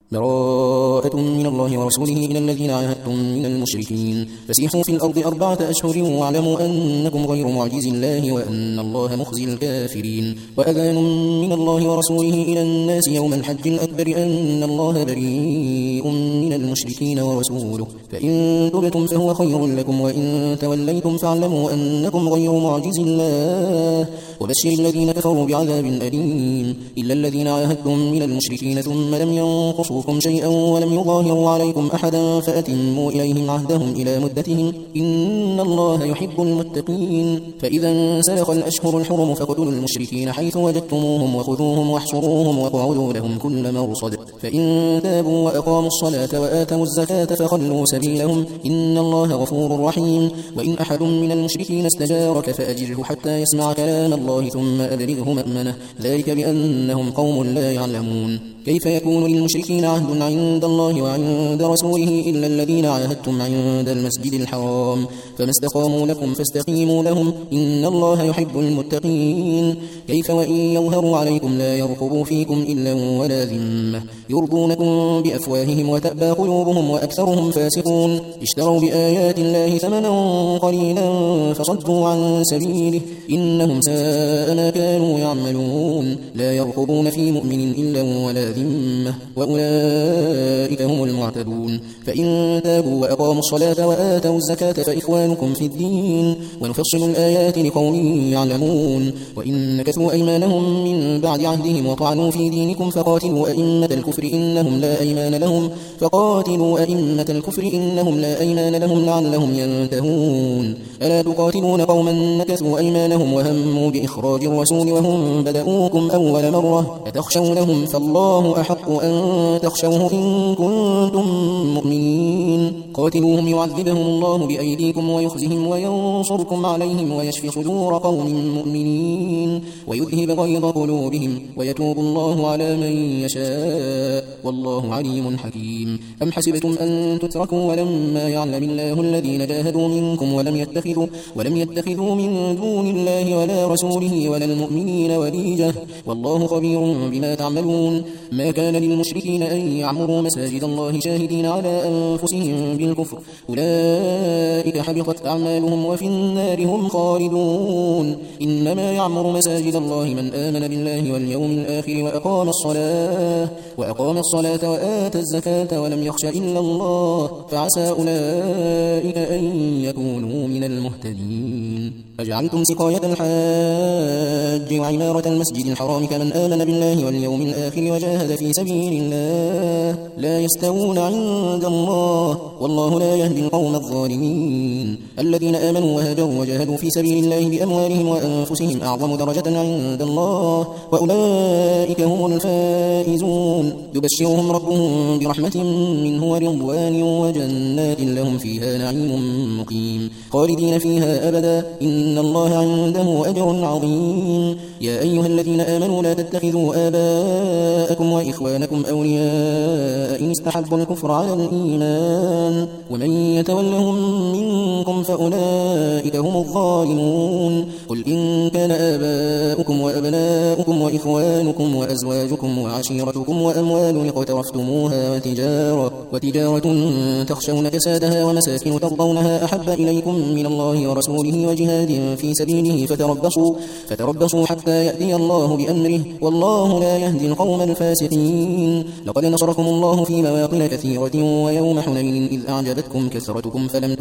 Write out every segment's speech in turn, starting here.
براءة من الله ورسوله إلى الذين عاهدتم من المشركين فسيحوا في الأرض 4 أشهر واعلموا أنكم غير معجز الله وأن الله مخزي الكافرين وأذان من الله ورسوله إلى الناس يوم الحج الأكبر أن الله بريء من المشركين ورسوله فإن تبتم فهو خير لكم وإن توليتم فاعلموا أنكم غير معجز الله وبشر الذين كفروا بعذاب أليم إلا الذين عاهدتم من المشركين ثم لم ينقصوكم شيئا ولم يظاهروا عليكم أحدا فأتموا إليهم عهدهم إلى مدتهم إن الله يحب المتقين فإذا انسلخ الأشهر الحرم فاقتلوا المشركين حيث وجدتموهم وخذوهم واحصروهم واقعدوا لهم كل مرصد فإن تابوا وأقاموا الصلاة وآتوا الزكاة فخلوا سبيلهم إن الله غفور رحيم وإن أحد من المشركين استجارك فأجره حتى يسمع كلام الله ثم أبلغه مأمنه ذلك بأنهم قوم لا يعلمون كيف يكون للمشركين عهد عند الله وعند رسوله إلا الذين عاهدتم عند المسجد الحرام فما استقاموا لكم فاستقيموا لهم إن الله يحب المتقين كيف وإن يظهروا عليكم لا يرقبوا فيكم إلا ولا ذمة يرضونكم بأفواههم وتأبى قلوبهم وأكثرهم فاسقون اشتروا بآيات الله ثمنا قليلا فصدوا عن سبيله إنهم ساء ما كانوا يعملون لا يرقبون في مؤمن إلا ولا ذمة وأولئك هم المعتدون فإن تابوا وأقاموا الصلاة وآتوا الزكاة فإخوانكم في الدين ونفصل الآيات لقوم يعلمون وإن نكثوا أيمانهم من بعد عهدهم وطعنوا في دينكم فقاتلوا أئمة الكفر إنهم لا أيمان لهم لعلهم ينتهون ألا تقاتلون قوما نكثوا أيمانهم وهموا بإخراج الرسول وهم بدؤوكم أول مرة أتخشونهم فالله أحق أن تخشوه إن كنتم مؤمنين قاتلوهم يعذبهم الله بأيديكم ويخزهم وينصركم عليهم ويشفي صدور قوم مؤمنين ويذهب غيظ قلوبهم ويتوب الله على من يشاء والله عليم حكيم أم حسبتم أن تتركوا ولما يعلم الله الذين جاهدوا منكم ولم يتخذوا من دون الله ولا رسوله ولا المؤمنين وليجة والله خبير بما تعملون ما كان للمشركين أن يعمروا مساجد الله شاهدين على أنفسهم بالكفر أولئك حبطت أعمالهم وفي النار هم خالدون إنما يعمر مساجد الله من آمن بالله واليوم الآخر وأقام الصلاة وآتى الزكاة ولم يخش إلا الله فعسى أولئك أن يكونوا من المهتدين أجعلتم سقاية الحاج وعمارة المسجد الحرام كمن آمن بالله واليوم الآخر وجاهد في سبيل الله لا يستوون عند الله والله لا يهدي القوم الظالمين الذين آمنوا وهاجروا وجاهدوا في سبيل الله بأموالهم وأنفسهم أعظم درجة عند الله وأولئك هم الفائزون يبشرهم ربهم برحمة منه ورضوان وجنات لهم فيها نعيم مقيم خالدين فيها أبدا إن الله عنده أجر عظيم يا أيها الذين آمنوا لا تتخذوا آباءكم وإخوانكم أولياء إن استحبوا الكفر على الإيمان ومن يتولهم منكم فأولئك هم الظالمون قل إن كان آباؤكم وأبناؤكم وإخوانكم وأزواجكم وعشيرتكم وأموال اقترفتموها وتجارة تخشون كسادها ومساكن ترضونها أحب إليكم من الله ورسوله وجهاد في سبيله فتربصوا حتى يأتي الله بأمره والله لا يهدي القوم الفاسقين لقد نصركم الله في مواطن كثيرة ويوم حنين إذ أعجبتكم كثرتكم فلم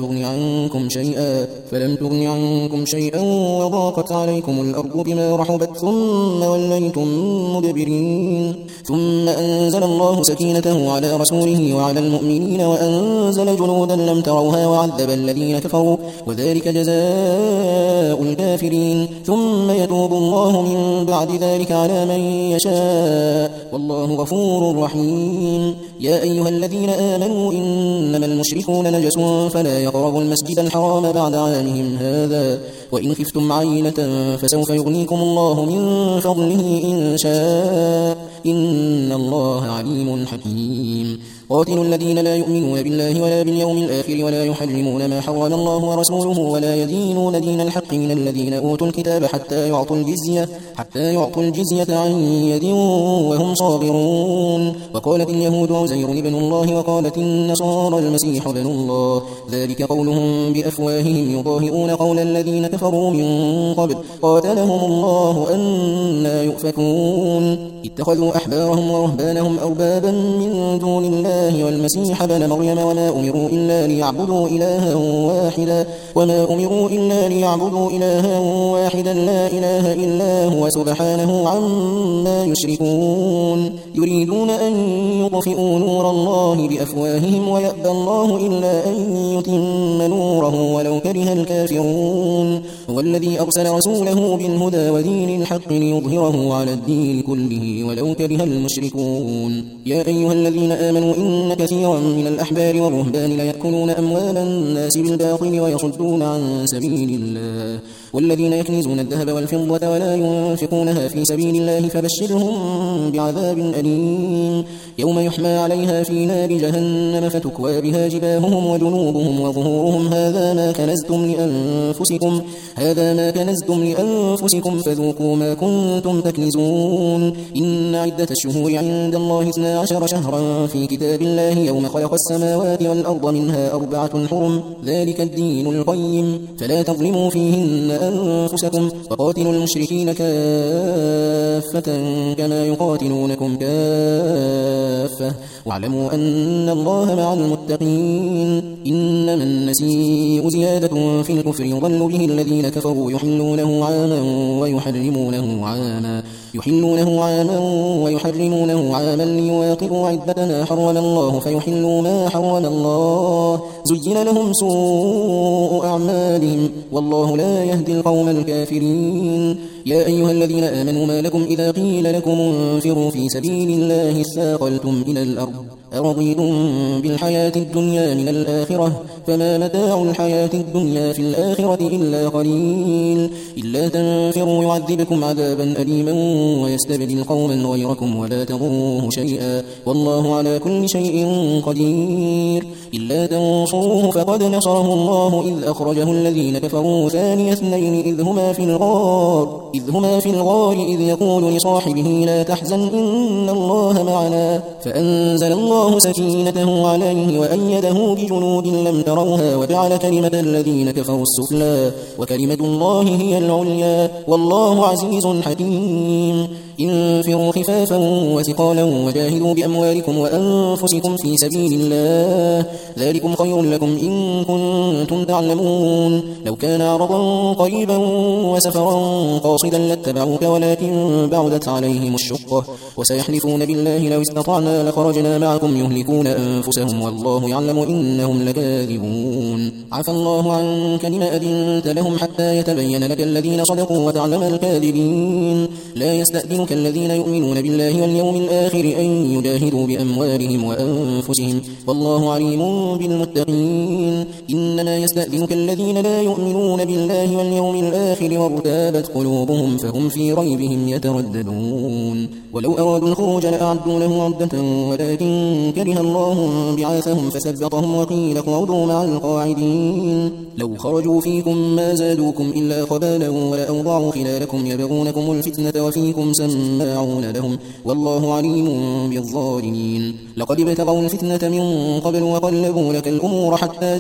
تغن عنكم شيئا وضاقت عليكم الأرض بما رحبت ثم وليتم مدبرين ثم أنزل الله سكينته على رسوله وعلى المؤمنين وأنزل جنودا لم تروها وعذب الذين كفروا وذلك جزاء الكافرين ثم يتوب الله من بعد ذلك على من يشاء والله غفور رحيم يا أيها الذين آمنوا إنما المشركون نجس فلا يقربوا المسجد الحرام بعد عامهم هذا وإن خفتم عيلة فسوف يغنيكم الله من فضله إن شاء إن الله عليم حكيم قاتلوا الذين لا يؤمنون بالله ولا باليوم الآخر ولا يحرمون ما حرم الله ورسوله ولا يدينون دين الحق من الذين أوتوا الكتاب حتى يعطوا الجزية عن يد وهم صاغرون. وقالت اليهود عزير ابن الله وقالت النصارى المسيح ابن الله، ذلك قولهم بأفواههم يضاهئون قول الذين كفروا من قبل قاتلهم الله أنى يؤفكون. اتخذوا أحبارهم ورهبانهم أربابا من دون الله والمسيح ابن مريم وما أمروا إلا ليعبدوا إلها واحدا لا إله إلا هو سبحانه عما يشركون. يريدون أن يطفئوا نور الله بأفواههم ويأبى الله إلا أن يتم نوره ولو كره الكافرون. هو الذي أرسل رسوله بالهدى ودين الحق ليظهره على الدين كله ولو كره المشركون. يا أيها الذين آمنوا إن كثيرا من الأحبار والرهبان ليأكلون أموال الناس بالباطل ويصدون عن سبيل الله، والذين يكنزون الذهب والفضة ولا ينفقونها في سبيل الله فبشرهم بعذاب أليم، يوم يحمى عليها في نار جهنم فتكوى بها جباههم وجنوبهم وظهورهم هذا ما كنزتم لأنفسكم فذوقوا ما كنتم تكنزون. إن عدة الشهور عند الله 12 شهرا في كتاب الله يوم خلق السماوات والأرض منها 4 حرم، ذلك الدين القيم، فلا تظلموا فيهن أنفسكم وقاتلوا المشركين كافة كما يقاتلونكم كافة واعلموا أن الله مع المتقين. إنما النسيء زيادة في الكفر يضل به الذين كفروا يحلونه عاما ويحرمونه عاما ليواطئوا عدة ما حرم الله فيحلوا ما حرم الله. زين لهم سوء أعمالهم والله لا يهدي القوم الكافرين. يا أيها الذين آمنوا ما لكم إذا قيل لكم انفروا في سبيل الله اثاقلتم إلى الأرض أرضيتم بالحياة الدنيا من الآخرة فما متاع الحياة الدنيا في الآخرة إلا قليل. إلا تنفروا يعذبكم عذابا أليما ويستبدل قوما غيركم ولا تضروه شيئا والله على كل شيء قدير. إلا تنصروه فقد نصره الله إذ أخرجه الذين كفروا ثاني اثنين إذ هما في الغار إذ يقول لصاحبه لا تحزن إن الله معنا فأنزل الله سكينته عليه وأيده بجنود لم تروها وجعل كلمة الذين كفروا السفلى وكلمة الله هي العليا والله عزيز حكيم. انفروا خفافا وثقالا وجاهدوا بأموالكم وأنفسكم في سبيل الله ذلكم خير لكم إن كنتم تعلمون. لو كان عرضا قريبا وسفرا قاصدا لاتبعوك ولكن بعدت عليهم الشقة وسيحلفون بالله لو استطعنا لخرجنا معكم يهلكون أنفسهم والله يعلم إنهم لكاذبون. عفى الله عنك لما أذنت لهم حتى يتبين لك الذين صدقوا وتعلم الكاذبين. لا يستأذنك الذين يؤمنون بالله واليوم الآخر أن يجاهدوا بأموالهم وأنفسهم والله عليم بالمتقين. إنما يستأذنك الذين لا يؤمنون بالله واليوم الآخر وارتابت قلوبهم فهم في ريبهم يترددون. ولو أرادوا الخروج لأعدوا له عدة ولكن كره الله بعاثهم فثبطهم وقيل اقعدوا مع القاعدين. لو خرجوا فيكم ما زادوكم إلا خبالا ولأوضعوا خلالكم يبغونكم الفتنة وفيكم سماعون لهم والله عليم بالظالمين. لقد ابتغوا الفتنة من قبل وقلبوا لك الأمور حتى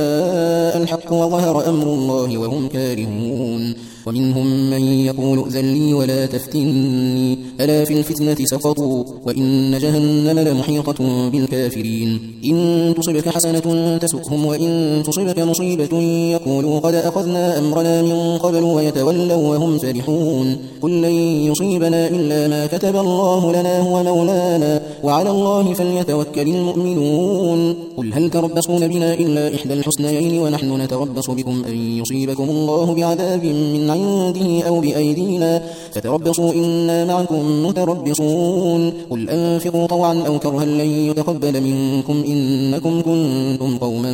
جاء الحق وظهر أمر الله وهم كارهون. ومنهم من يقول ائذن لي ولا تفتني ألا في الفتنة سقطوا وإن جهنم لمحيطة بالكافرين. إن تصبك حسنة تسؤهم وإن تصبك مصيبة يقولوا قد أخذنا أمرنا من قبل ويتولوا وهم فرحون. قل لن يصيبنا إلا ما كتب الله لنا هو مولانا وعلى الله فليتوكل المؤمنون. قل هل تربصون بنا إلا إحدى الحسنيين ونحن نتربص بكم أن يصيبكم الله بعذاب من عنده أو بأيدينا فتربصوا إنا معكم متربصون. قل أنفقوا طوعا أو كرها لن يتقبل منكم إنكم كنتم قوما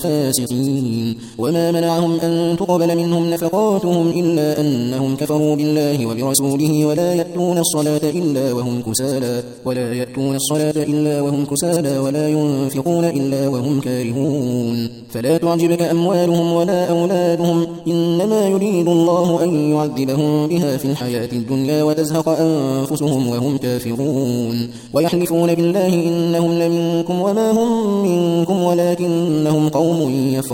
فاسقين. وما منعهم أن تقبل منهم نفقاتهم إلا أنهم كفروا بالله وبرسوله ولا يأتون الصلاة إلا وهم كسالى ولا ينفقون إلا وهم كارهون. فلا تعجبك أموالهم ولا أولادهم إنما يريد الله الله أن يعذبهم بها في الحياة الدنيا وتزهق أنفسهم وهم كافرون ويحلفون بالله إنهم لمنكم وما هم منكم ولكنهم قوم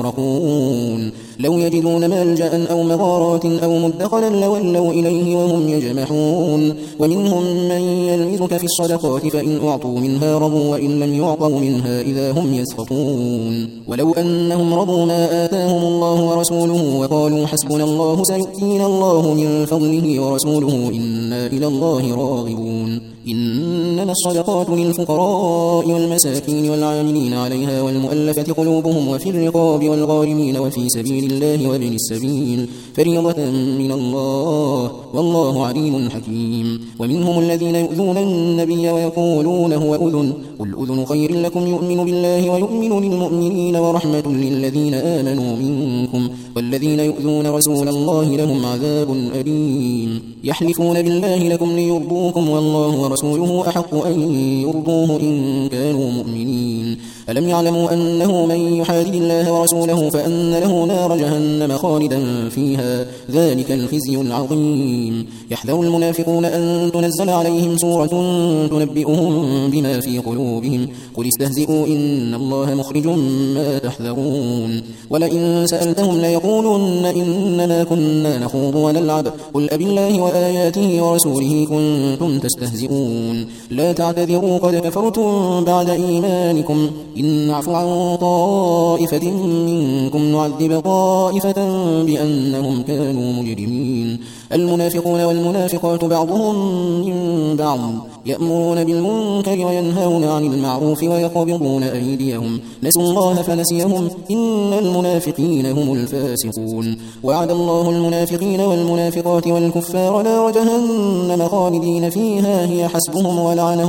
يفرقون لو يجدون ملجأ أو مغارات أو مدخلا لولوا إليه وهم يجمحون ومنهم من يلمزك في الصدقات فإن أعطوا منها رضوا وإن لم يعطوا منها إذا هم يسخطون ولو أنهم رضوا ما آتاهم الله ورسوله وقالوا حسبنا الله سيؤتينا الله من فضله ورسوله إنا إلى الله راغبون إنما الصدقات للفقراء والمساكين والعاملين عليها والمؤلفة قلوبهم وفي الرقاب والغارمين وفي سبيل الله وابن السبيل فريضة من الله والله عليم حكيم ومنهم الذين يؤذون النبي ويقولون هو أذن قل أذن خير لكم يؤمن بالله ويؤمن للمؤمنين ورحمة للذين آمنوا منكم والذين يؤذون رسول الله لهم عذاب أليم يحلفون بالله لكم ليرضوكم والله ورسوله أحق أن يرضوه إن كانوا مؤمنين ألم يعلموا أنه من يحادد الله ورسوله فأن له نار جهنم خالدا فيها ذلك الخزي العظيم يحذر المنافقون أن تنزل عليهم سورة تنبئهم بما في قلوبهم قل استهزئوا إن الله مخرج ما تحذرون ولئن سألتهم ليقولن إنما كنا نخوض ونلعب قل أبالله وآياته ورسوله كنتم تستهزئون لا تعتذروا قد كفرتم بعد إيمانكم إن نعفو عن طائفة منكم نعذب طائفة بأنهم كانوا مجرمين المنافقون والمنافقات بعضهم من بعض يأمرون بالمنكر وينهون عن المعروف ويقبضون أيديهم نسوا الله فنسيهم إن المنافقين هم الفاسقون وعد الله المنافقين والمنافقات والكفار نار جهنم خالدين فيها هي حسبهم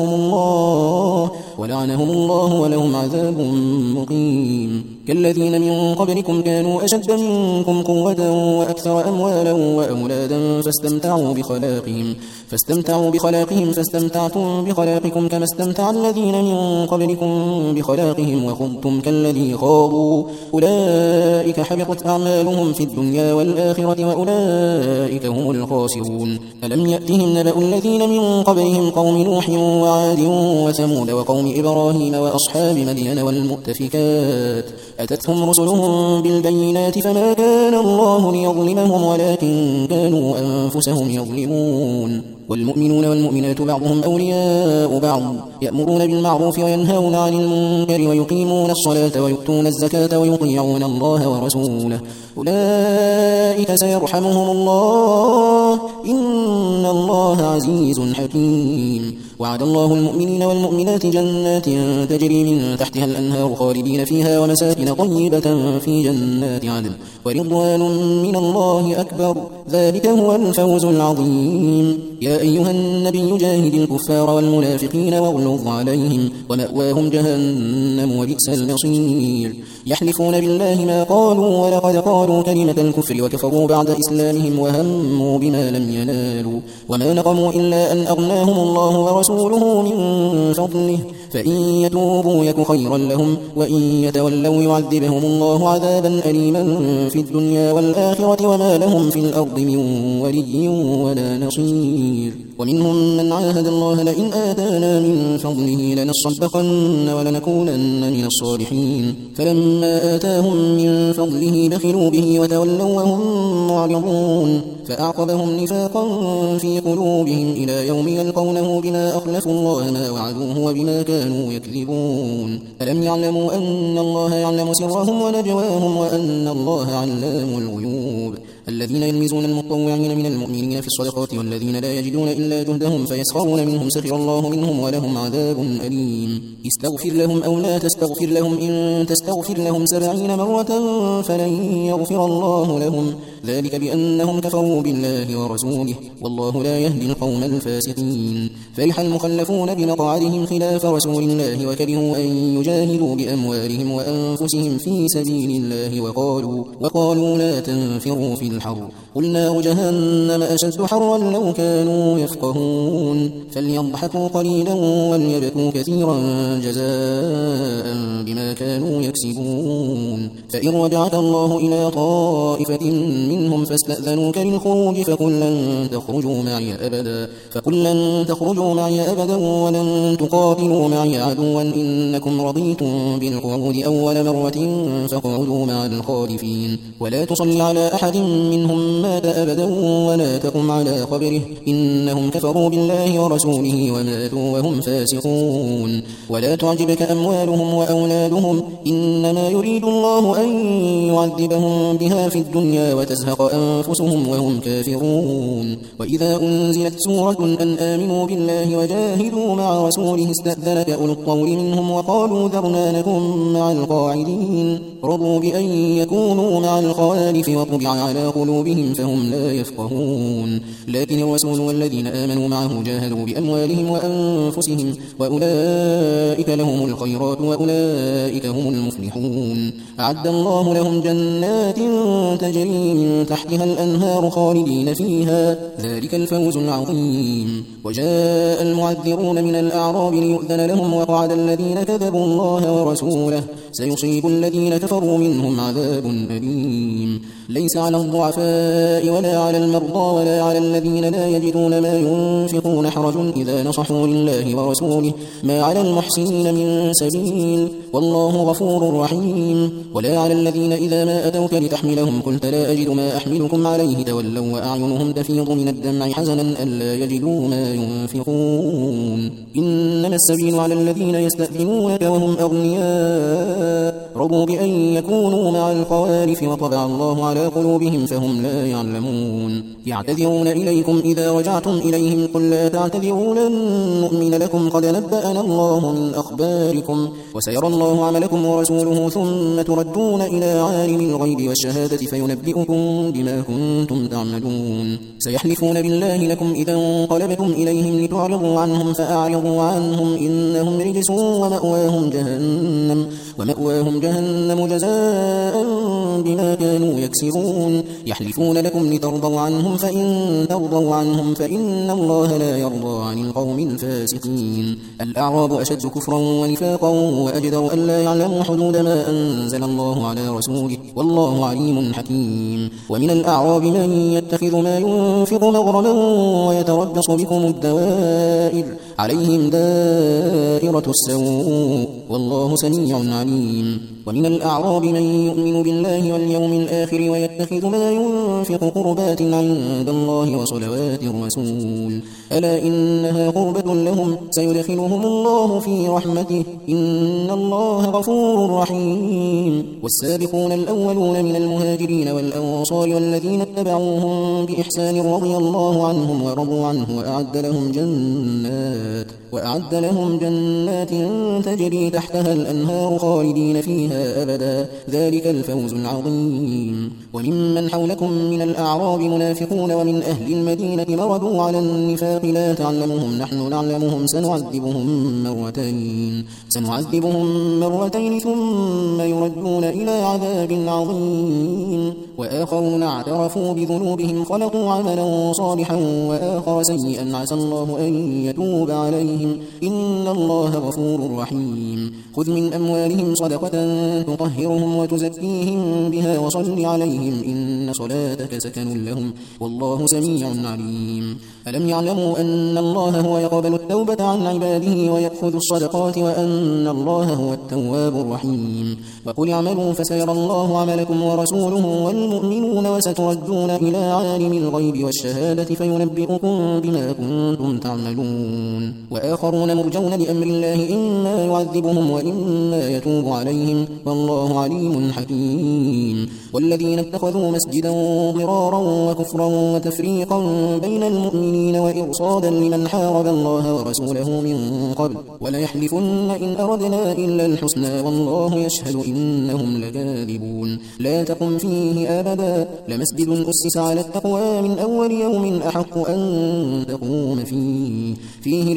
ولعنهم الله ولهم عذاب مقيم كالذين من قبلكم كانوا أشد منكم قوة وأكثر أموالا وأولادا فاستمتعوا بخلاقهم فاستمتعتم بخلاقكم كما استمتع الذين من قبلكم بخلاقهم وخضتم كالذي خاضوا أولئك حبطت أعمالهم في الدنيا والآخرة وأولئك هم الخاسرون ألم يأتهم نبأ الذين من قبلهم قوم نوح وعاد وثمود وقوم إبراهيم وأصحاب مدين والمؤتفكات أتتهم رسلهم بالبينات فما كان الله ليظلمهم ولكن كانوا أنفسهم يظلمون والمؤمنون والمؤمنات بعضهم أولياء بعض يأمرون بالمعروف وينهون عن المنكر ويقيمون الصلاة ويؤتون الزكاة ويطيعون الله ورسوله أولئك سيرحمهم الله إن الله عزيز حكيم وعد الله المؤمنين والمؤمنات جنات تجري من تحتها الأنهار خالدين فيها ومساكن طيبة في جنات عدن ورضوان من الله أكبر ذلك هو الفوز العظيم يا أيها النبي جاهد الكفار والمنافقين واغلظ عليهم ومأواهم جهنم وبئس المصير يحلفون بالله ما قالوا ولقد قالوا كلمة الكفر وكفروا بعد إسلامهم وهموا بما لم ينالوا وما نقموا إلا أن أغناهم الله ورسوله من فضله فإن يتوبوا يك خيرا لهم وإن يتولوا يعذبهم الله عذابا أليما في الدنيا والآخرة وما لهم في الأرض من ولي ولا نصير ومنهم من عاهد الله لئن آتانا من فضله لنصدقن ولنكونن من الصالحين فلما آتاهم من فضله بخلوا به وتولوا وهم معرضون فأعقبهم نفاقا في قلوبهم إلى يوم يلقونه بما أخلفوا الله ما وعدوه وبما كانوا يكذبون ألم يعلموا أن الله يعلم سرهم ونجواهم وأن الله علام الغيوب الذين يلمزون المطوعين من المؤمنين في الصدقات والذين لا يجدون إلا جهدهم فيسخرون منهم سخر الله منهم ولهم عذاب أليم استغفر لهم أو لا تستغفر لهم إن تستغفر لهم 70 مرة فلن يغفر الله لهم ذلك بأنهم كفروا بالله ورسوله والله لا يهدي القوم الفاسقين فرح المخلفون بمقعدهم خلاف رسول الله وكرهوا أن يجاهدوا بأموالهم وأنفسهم في سبيل الله وقالوا لا تنفروا في الحر قل نار جهنم أشد حرا لو كانوا يفقهون فليضحكوا قليلا وليبكوا كثيرا جزاء بما كانوا يكسبون فإن رجعك الله إلى طائفة منهم فاستأذنوك للخروج فقل لن تخرجوا معي أبدا ولن تقاتلوا معي عدوا إنكم رضيتم بالقعود أول مرة فاقعدوا مع الخالفين ولا تصل على أحد منهم مات أبدا ولا تقم على قبره إنهم كفروا بالله ورسوله وماتوا وهم فاسقون ولا تعجبك أموالهم وأولادهم إنما يريد الله أن يعذبهم بها في الدنيا وتزهق أنفسهم وهم كافرون وإذا أنزلت سورة أن آمنوا بالله وجاهدوا مع رسوله استأذنك أولو الطول منهم وقالوا ذرنا نكن مع القاعدين رضوا بأن يكونوا مع الخوالف وطبع على قلوبهم فهم لا يفقهون لكن الرسول والذين آمنوا معه جاهدوا بأموالهم وأنفسهم وأولئك لهم الخيرات وأولئك هم المفلحون أعد الله لهم جنات تجري من تحتها الأنهار خالدين فيها ذلك الفوز العظيم وجاء المعذرون من الأعراب ليؤذن لهم وقعد الذين كذبوا الله ورسوله سيصيب الذين كفروا منهم عذاب أليم ليس على الضعفاء ولا على المرضى ولا على الذين لا يجدون ما ينفقون حرج إذا نصحوا لله ورسوله ما على المحسنين من سبيل والله غفور رحيم ولا على الذين إذا ما أتوك لتحملهم قلت لا أجد ما أحملكم عليه تولوا وأعينهم تفيض من الدمع حزنا ألا يجدوا ما ينفقون إنما السبيل على الذين يستأذنونك وهم أغنياء رضوا بأن يكونوا مع الخوالف وطبع الله على قلوبهم فهم لا يعلمون يعتذرون إليكم إذا رجعتم إليهم قل لا تعتذروا لن نؤمن لكم قد نبأنا الله من أخباركم وسيرى الله عملكم ورسوله ثم تردون إلى عالم الغيب والشهادة فينبئكم بما كنتم تعملون سيحلفون بالله لكم إذا انقلبتم إليهم لتعرضوا عنهم فأعرضوا عنهم إنهم رجس ومأواهم جهنم جزاء بما كانوا يكسبون يحلفون لكم لترضوا عنهم فإن ترضوا عنهم فإن الله لا يرضى عن القوم الفاسقين الأعراب أشد كفرا ونفاقا وأجدر ألا يعلموا حدود ما أنزل الله على رسوله والله عليم حكيم ومن الأعراب من يتخذ ما ينفق مغرما ويتربص بكم الدوائر عليهم دائرة السوء والله سميع عليم ومن الأعراب من يؤمن بالله واليوم الآخر ويتخذ ما ينفق قربات عند الله وصلوات الرسول ألا إنها قربة لهم سيدخلهم الله في رحمته إن الله غفور رحيم والسابقون الأولون من المهاجرين والأنصار والذين اتبعوهم بإحسان رضي الله عنهم ورضوا عنه وأعد لهم جنات تجري تحتها الأنهار خالدين فيها أبدا ذلك الفوز العظيم وممن حولكم من الأعراب منافقون ومن أهل المدينة مردوا على النفاق لا تعلمهم نحن نعلمهم سنعذبهم مرتين ثم يردون إلى عذاب عظيم وآخرون اعترفوا بذنوبهم خلقوا عملا صالحا وآخر سيئا عسى الله أن يتوب عليهم إن الله غفور رحيم خذ من أموالهم صدقة تطهرهم وتزكيهم بها وصل عليهم إن صلاتك سكن لهم والله سميع عليم ألم يعلموا أن الله هو يقبل التوبة عن عباده ويأخذ الصدقات وأن الله هو التواب الرحيم وقل اعملوا فسيرى الله عملكم ورسوله والمؤمنون وستردون إلى عالم الغيب والشهادة فينبئكم بما كنتم تعملون وآخرون مرجون لأمر الله إما يعذبهم وإما يتوب عليهم والله عليم حكيم والذين اتخذوا مسجدا ضرارا وكفرا وتفريقا بين المؤمنين وإرصادا لمن حارب الله ورسوله من قبل وليحلفن إن أردنا إلا الحسنى والله يشهد إنهم لكاذبون لا تقم فيه أبدا لمسجد أسس على التقوى من أول يوم أحق أن تقوم فيه رجال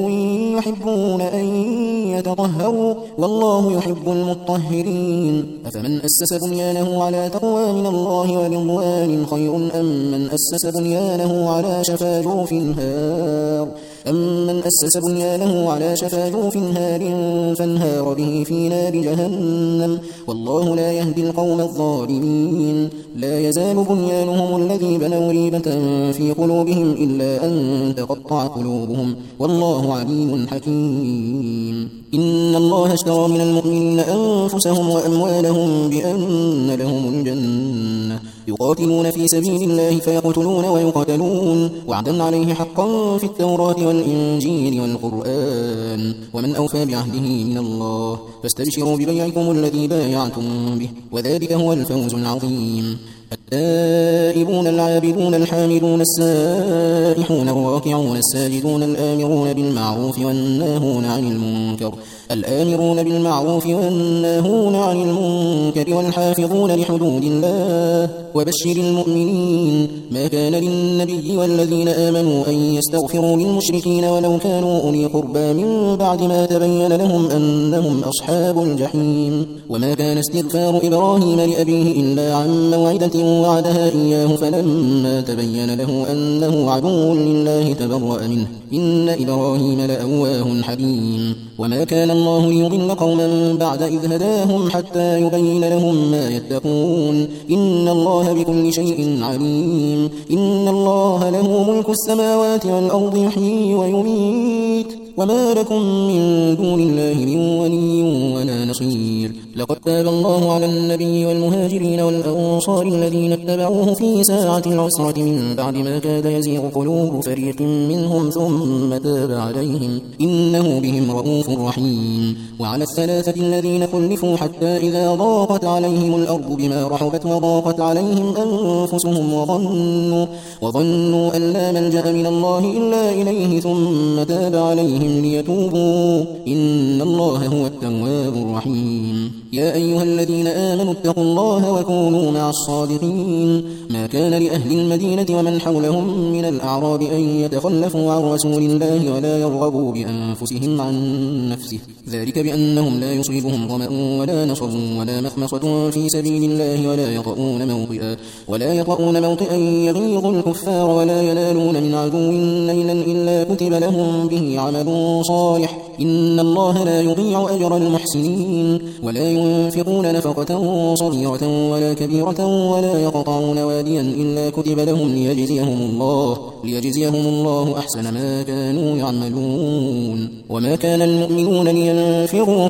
يحبون أن يتطهروا والله يحب المطهرين. أفمن أسس بنيانه على تقوى من الله ورضوان خير أم من أسس بنيانه على شفا جرف هار أمن أسس بنيانه على شفا جرف هار فانهار به في نار جهنم والله لا يهدي القوم الظالمين. لا يزال بنيانهم الذي بنوا ريبة في قلوبهم إلا أن تقطع قلوبهم والله عليم حكيم. إن الله اشترى من المؤمنين أنفسهم وأموالهم بأن لهم الجنة يقاتلون في سبيل الله فيقتلون ويقتلون وعدا عليه حقا في التوراة والإنجيل والقرآن ومن أوفى بعهده من الله فاستبشروا ببيعكم الذي بايعتم به وذلك هو الفوز العظيم. التائبون العابدون الحامدون السائحون الراكعون الساجدون الآمرون بالمعروف والناهون عن المنكر والحافظون لحدود الله وبشر المؤمنين. ما كان للنبي والذين آمنوا أن يستغفروا للمشركين ولو كانوا أولي قربى من بعد ما تبين لهم أنهم أصحاب الجحيم. وما كان استغفار إبراهيم لأبيه إلا عن موعدة وعدها إياه فلما تبين له أنه عدو لله تبرأ منه إن إبراهيم لأواه حليم. وما كان الله ليضل قوما بعد إذ هداهم حتى يبين لهم ما يتقون إن الله بكل شيء عليم. إن الله له ملك السماوات والأرض يحيي ويميت وما لكم من دون الله من ولي ولا نصير. لقد تاب الله على النبي والمهاجرين والأنصار الذين اتبعوه في ساعة العسرة من بعد ما كاد يزيغ قلوب فريق منهم ثم تاب عليهم إنه بهم رؤوف رحيم. وعلى الثلاثة الذين خلفوا حتى إذا ضاقت عليهم الأرض بما رحبت وضاقت عليهم أنفسهم وظنوا أن لا ملجأ من الله إلا إليه ثم تاب عليهم ليتوبوا إن الله هو التواب الرحيم. يا أيها الذين آمنوا اتقوا الله وكونوا مع الصادقين. ما كان لأهل المدينة ومن حولهم من الأعراب أن يتخلفوا عن رسول الله ولا يرغبوا بأنفسهم عن نفسه ذلك بأنهم لا يصيبهم ظمأ ولا نصب ولا مخمصة في سبيل الله ولا يطؤون موطئا يغيظ الكفار ولا ينالون من عدو نيلا إلا كتب لهم به عمل صالح إن الله لا يضيع أجر المحسنين. ولا ينفقون نفقة صغيرة ولا كبيرة ولا يقطعون واديا إلا كتب لهم ليجزيهم الله أحسن ما كانوا يعملون. وما كان المؤمنون لينفروا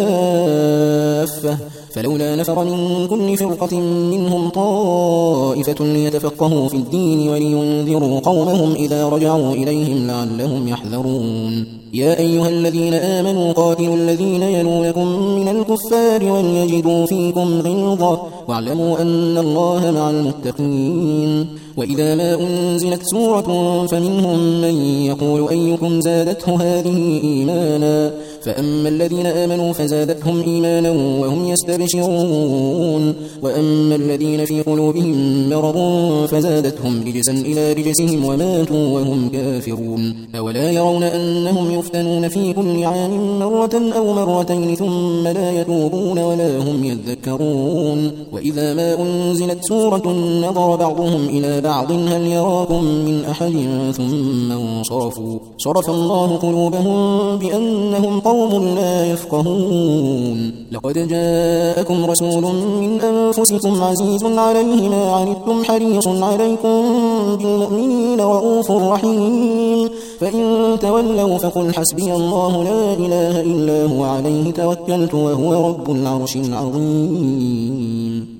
كافة فلولا نفر من كل فرقة منهم طائفة ليتفقهوا في الدين ولينذروا قومهم إذا رجعوا إليهم لعلهم يحذرون. يا أيها الذين آمنوا قاتلوا الذين يلونكم من الكفار وليجدوا فيكم غلظة واعلموا أن الله مع المتقين. وإذا ما أنزلت سورة فمنهم من يقول أيكم زادته هذه إيمانا فأما الذين آمنوا فزادتهم إيمانا وهم يستبشرون وأما الذين في قلوبهم مرض فزادتهم رجسا إلى رجسهم وماتوا وهم كافرون. أولا يرون أنهم يفتنون في كل عام مرة أو مرتين ثم لا يتوبون ولا هم يذكرون. وإذا ما أنزلت سورة نظر بعضهم إلى بعض هل يراكم من أحد ثم انصرفوا صرف الله قلوبهم بأنهم قوم لا يفقهون. لقد جاءكم رسول من أنفسكم عزيز عليه ما عنتم حريص عليكم بالمؤمنين رؤوف رحيم. فإن تولوا فقل حسبي الله لا إله إلا هو عليه توكلت وهو رب العرش العظيم.